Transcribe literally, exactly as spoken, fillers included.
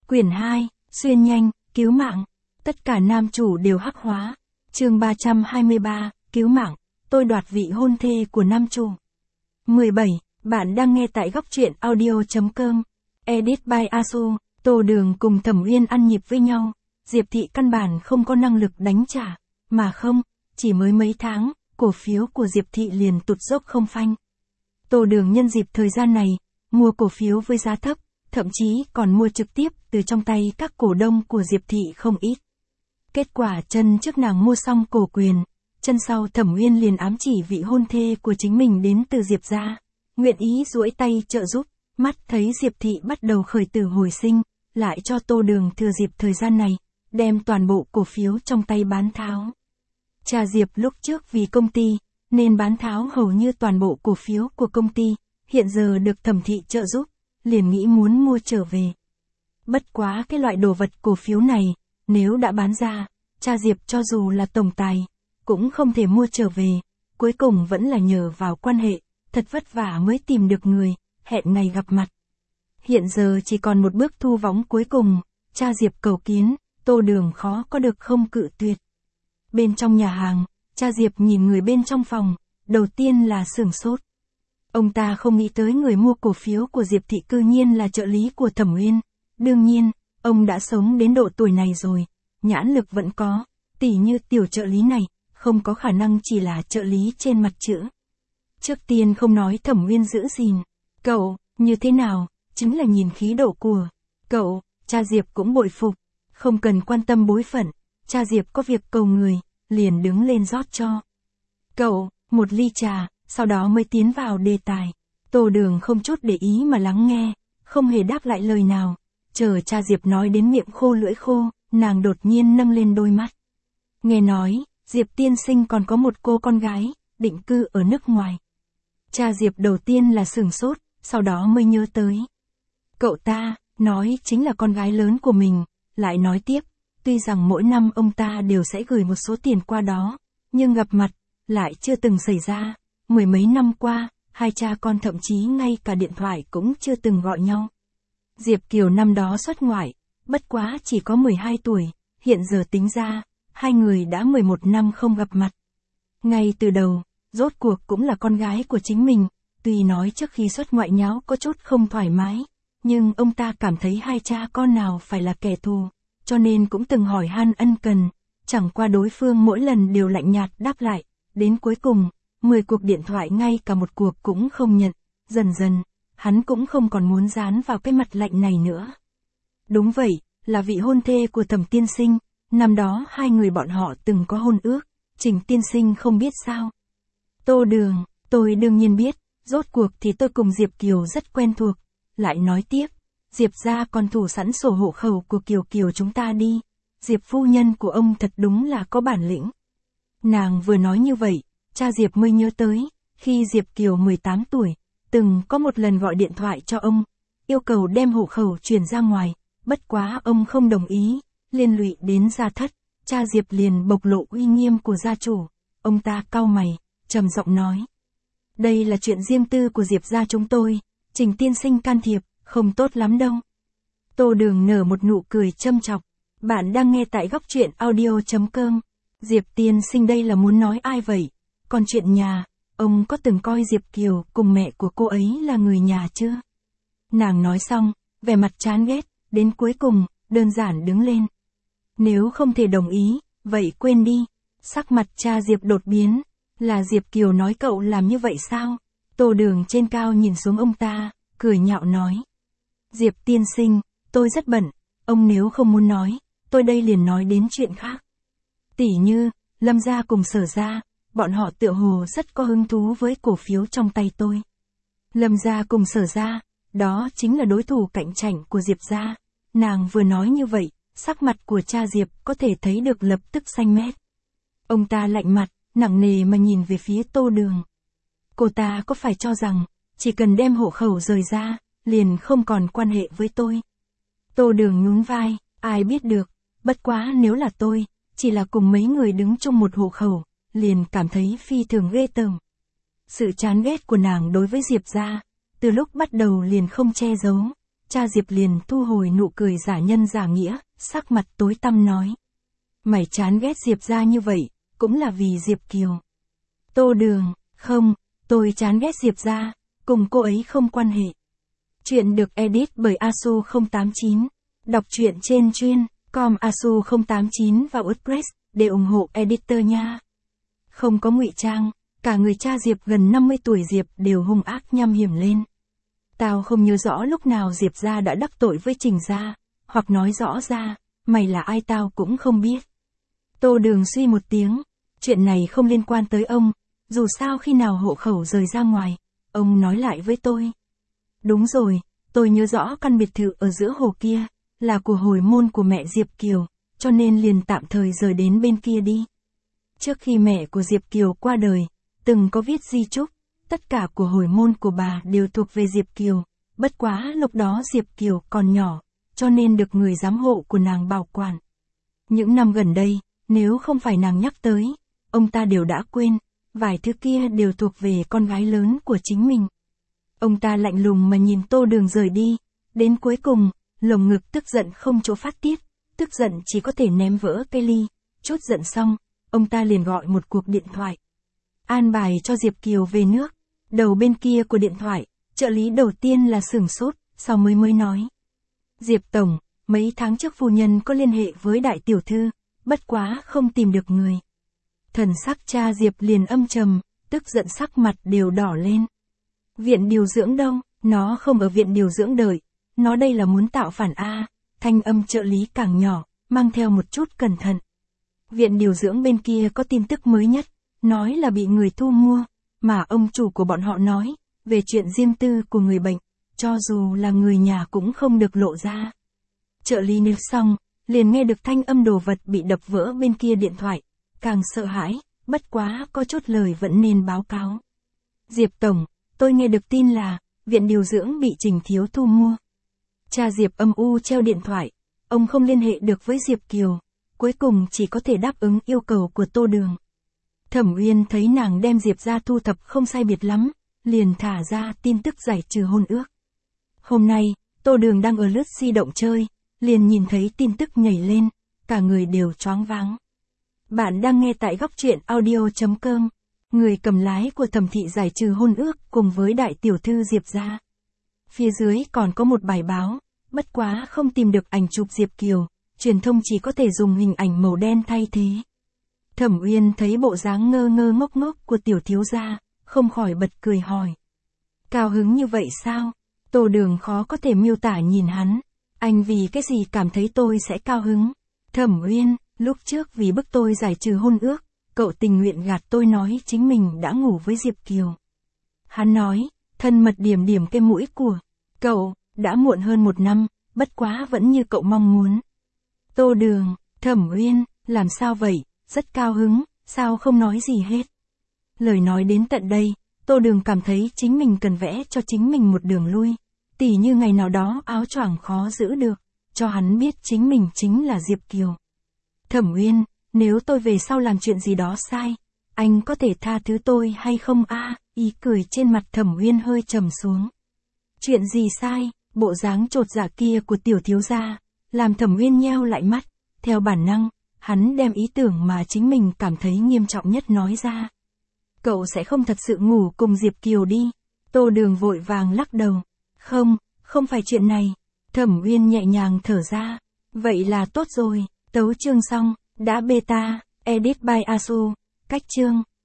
Quyển hai, xuyên nhanh, cứu mạng. Tất cả nam chủ đều hắc hóa. Chương ba trăm hai mươi ba, cứu mạng. Tôi đoạt vị hôn thê của nam chủ. mười bảy. Bạn đang nghe tại góc truyện audio chấm com. Edit by Asu. Tô Đường cùng Thẩm Uyên ăn nhịp với nhau. Diệp Thị căn bản không có năng lực đánh trả. Mà không, chỉ mới mấy tháng, cổ phiếu của Diệp Thị liền tụt dốc không phanh. Tô Đường nhân dịp thời gian này, mua cổ phiếu với giá thấp, thậm chí còn mua trực tiếp từ trong tay các cổ đông của Diệp Thị không ít. Kết quả chân trước nàng mua xong cổ quyền, chân sau Thẩm Uyên liền ám chỉ vị hôn thê của chính mình đến từ Diệp gia, nguyện ý duỗi tay trợ giúp, mắt thấy Diệp Thị bắt đầu khởi tử hồi sinh, lại cho Tô Đường thừa dịp thời gian này, đem toàn bộ cổ phiếu trong tay bán tháo. Cha Diệp lúc trước vì công ty, nên bán tháo hầu như toàn bộ cổ phiếu của công ty, hiện giờ được Thẩm Thị trợ giúp, liền nghĩ muốn mua trở về. Bất quá cái loại đồ vật cổ phiếu này, nếu đã bán ra, cha Diệp cho dù là tổng tài, cũng không thể mua trở về, cuối cùng vẫn là nhờ vào quan hệ, thật vất vả mới tìm được người, hẹn ngày gặp mặt. Hiện giờ chỉ còn một bước thu võng cuối cùng, cha Diệp cầu kiến, Tô Đường khó có được không cự tuyệt. Bên trong nhà hàng, cha Diệp nhìn người bên trong phòng, đầu tiên là sửng sốt. Ông ta không nghĩ tới người mua cổ phiếu của Diệp Thị cư nhiên là trợ lý của Thẩm Uyên. Đương nhiên, ông đã sống đến độ tuổi này rồi, nhãn lực vẫn có, tỉ như tiểu trợ lý này, không có khả năng chỉ là trợ lý trên mặt chữ. Trước tiên không nói Thẩm Uyên giữ gìn, cậu, như thế nào, chính là nhìn khí độ của cậu, cha Diệp cũng bội phục, không cần quan tâm bối phận, cha Diệp có việc cầu người, liền đứng lên rót cho cậu một ly trà, sau đó mới tiến vào đề tài. Tô Đường không chút để ý mà lắng nghe, không hề đáp lại lời nào, chờ cha Diệp nói đến miệng khô lưỡi khô, nàng đột nhiên nâng lên đôi mắt. Nghe nói, Diệp tiên sinh còn có một cô con gái, định cư ở nước ngoài. Cha Diệp đầu tiên là sửng sốt, sau đó mới nhớ tới. Cậu ta, nói chính là con gái lớn của mình, lại nói tiếp, tuy rằng mỗi năm ông ta đều sẽ gửi một số tiền qua đó, nhưng gặp mặt, lại chưa từng xảy ra. Mười mấy năm qua, hai cha con thậm chí ngay cả điện thoại cũng chưa từng gọi nhau. Diệp Kiều năm đó xuất ngoại, bất quá chỉ có mười hai tuổi, hiện giờ tính ra, hai người đã mười một năm không gặp mặt. Ngay từ đầu, rốt cuộc cũng là con gái của chính mình, tuy nói trước khi xuất ngoại nháo có chút không thoải mái, nhưng ông ta cảm thấy hai cha con nào phải là kẻ thù, cho nên cũng từng hỏi han ân cần, chẳng qua đối phương mỗi lần đều lạnh nhạt đáp lại, đến cuối cùng, mười cuộc điện thoại ngay cả một cuộc cũng không nhận, dần dần, hắn cũng không còn muốn dán vào cái mặt lạnh này nữa. Đúng vậy, là vị hôn thê của Thẩm tiên sinh, năm đó hai người bọn họ từng có hôn ước, Trình tiên sinh không biết sao. Tô Đường, tôi đương nhiên biết, rốt cuộc thì tôi cùng Diệp Kiều rất quen thuộc, lại nói tiếp, Diệp gia còn thủ sẵn sổ hộ khẩu của Kiều Kiều chúng ta đi, Diệp phu nhân của ông thật đúng là có bản lĩnh. Nàng vừa nói như vậy, cha Diệp mới nhớ tới, khi Diệp Kiều mười tám tuổi, từng có một lần gọi điện thoại cho ông, yêu cầu đem hộ khẩu chuyển ra ngoài, bất quá ông không đồng ý, liên lụy đến gia thất, cha Diệp liền bộc lộ uy nghiêm của gia chủ, ông ta cau mày, trầm giọng nói. Đây là chuyện riêng tư của Diệp gia chúng tôi, Trình tiên sinh can thiệp, không tốt lắm đâu. Tô Đường nở một nụ cười châm chọc, bạn đang nghe tại góc truyện audio chấm com. Diệp tiên sinh đây là muốn nói ai vậy? Còn chuyện nhà, ông có từng coi Diệp Kiều cùng mẹ của cô ấy là người nhà chưa? Nàng nói xong, vẻ mặt chán ghét, đến cuối cùng, đơn giản đứng lên. Nếu không thể đồng ý, vậy quên đi. Sắc mặt cha Diệp đột biến, là Diệp Kiều nói cậu làm như vậy sao? Tô Đường trên cao nhìn xuống ông ta, cười nhạo nói. Diệp tiên sinh, tôi rất bận, ông nếu không muốn nói, tôi đây liền nói đến chuyện khác. Tỉ như, Lâm gia cùng Sở gia, bọn họ tựa hồ rất có hứng thú với cổ phiếu trong tay tôi. Lâm gia cùng Sở gia, đó chính là đối thủ cạnh tranh của Diệp gia. Nàng vừa nói như vậy, sắc mặt của cha Diệp có thể thấy được lập tức xanh mét. Ông ta lạnh mặt, nặng nề mà nhìn về phía Tô Đường. Cô ta có phải cho rằng, chỉ cần đem hộ khẩu rời ra, liền không còn quan hệ với tôi. Tô Đường nhún vai, ai biết được, bất quá nếu là tôi, chỉ là cùng mấy người đứng chung một hộ khẩu, liền cảm thấy phi thường ghê tởm. Sự chán ghét của nàng đối với Diệp gia, từ lúc bắt đầu liền không che giấu, cha Diệp liền thu hồi nụ cười giả nhân giả nghĩa, sắc mặt tối tăm nói. Mày chán ghét Diệp gia như vậy, cũng là vì Diệp Kiều. Tô Đường, không, tôi chán ghét Diệp gia, cùng cô ấy không quan hệ. Chuyện được edit bởi Asu không tám chín. Đọc truyện trên chuyên com Asu không tám chín và WordPress để ủng hộ editor nha. Không có ngụy trang, cả người cha Diệp gần năm mươi tuổi Diệp đều hung ác nham hiểm lên. Tao không nhớ rõ lúc nào Diệp gia đã đắc tội với Trình gia, hoặc nói rõ ra, mày là ai tao cũng không biết. Tô Đường suy một tiếng, chuyện này không liên quan tới ông, dù sao khi nào hộ khẩu rời ra ngoài, ông nói lại với tôi. Đúng rồi, tôi nhớ rõ căn biệt thự ở giữa hồ kia, là của hồi môn của mẹ Diệp Kiều, cho nên liền tạm thời rời đến bên kia đi. Trước khi mẹ của Diệp Kiều qua đời, từng có viết di chúc, tất cả của hồi môn của bà đều thuộc về Diệp Kiều, bất quá lúc đó Diệp Kiều còn nhỏ, cho nên được người giám hộ của nàng bảo quản. Những năm gần đây, nếu không phải nàng nhắc tới, ông ta đều đã quên, vài thứ kia đều thuộc về con gái lớn của chính mình. Ông ta lạnh lùng mà nhìn Tô Đường rời đi, đến cuối cùng, lồng ngực tức giận không chỗ phát tiết, tức giận chỉ có thể ném vỡ cây ly, chút giận xong, ông ta liền gọi một cuộc điện thoại. An bài cho Diệp Kiều về nước, đầu bên kia của điện thoại, trợ lý đầu tiên là sửng sốt, sau mới mới nói. Diệp Tổng, mấy tháng trước phu nhân có liên hệ với đại tiểu thư, bất quá không tìm được người. Thần sắc cha Diệp liền âm trầm, tức giận sắc mặt đều đỏ lên. Viện điều dưỡng đâu, nó không ở viện điều dưỡng đợi, nó đây là muốn tạo phản A, thanh âm trợ lý càng nhỏ, mang theo một chút cẩn thận. Viện điều dưỡng bên kia có tin tức mới nhất, nói là bị người thu mua, mà ông chủ của bọn họ nói, về chuyện riêng tư của người bệnh, cho dù là người nhà cũng không được lộ ra. Trợ lý nêu xong, liền nghe được thanh âm đồ vật bị đập vỡ bên kia điện thoại, càng sợ hãi, bất quá có chút lời vẫn nên báo cáo. Diệp Tổng, tôi nghe được tin là, viện điều dưỡng bị Trình Thiếu thu mua. Cha Diệp âm u treo điện thoại, ông không liên hệ được với Diệp Kiều, cuối cùng chỉ có thể đáp ứng yêu cầu của Tô Đường. Thẩm Uyên thấy nàng đem Diệp ra thu thập không sai biệt lắm, liền thả ra tin tức giải trừ hôn ước. Hôm nay, Tô Đường đang ở lướt di động chơi, liền nhìn thấy tin tức nhảy lên, cả người đều choáng váng. Bạn đang nghe tại góc truyện audio chấm com, người cầm lái của Thẩm thị giải trừ hôn ước cùng với đại tiểu thư Diệp gia. Phía dưới còn có một bài báo, bất quá không tìm được ảnh chụp Diệp Kiều, truyền thông chỉ có thể dùng hình ảnh màu đen thay thế. Thẩm Uyên thấy bộ dáng ngơ ngơ ngốc ngốc của tiểu thiếu gia, không khỏi bật cười hỏi. Cao hứng như vậy sao? Tô Đường khó có thể miêu tả nhìn hắn. Anh vì cái gì cảm thấy tôi sẽ cao hứng? Thẩm Uyên, lúc trước vì bức tôi giải trừ hôn ước, cậu tình nguyện gạt tôi nói chính mình đã ngủ với Diệp Kiều. Hắn nói, thân mật điểm điểm cái mũi của cậu, đã muộn hơn một năm, bất quá vẫn như cậu mong muốn. Tô Đường, Thẩm Uyên, làm sao vậy, rất cao hứng, sao không nói gì hết. Lời nói đến tận đây, Tô Đường cảm thấy chính mình cần vẽ cho chính mình một đường lui, tỉ như ngày nào đó áo choàng khó giữ được, cho hắn biết chính mình chính là Diệp Kiều. Thẩm Uyên, nếu tôi về sau làm chuyện gì đó sai, anh có thể tha thứ tôi hay không a? Ý cười trên mặt Thẩm Uyên hơi trầm xuống. Chuyện gì sai? Bộ dáng chột dạ kia của tiểu thiếu gia, làm Thẩm Uyên nheo lại mắt, theo bản năng, hắn đem ý tưởng mà chính mình cảm thấy nghiêm trọng nhất nói ra. Cậu sẽ không thật sự ngủ cùng Diệp Kiều đi. Tô Đường vội vàng lắc đầu. Không, không phải chuyện này. Thẩm Uyên nhẹ nhàng thở ra. Vậy là tốt rồi, tấu chương xong, đã beta, edit by Asu, cách chương.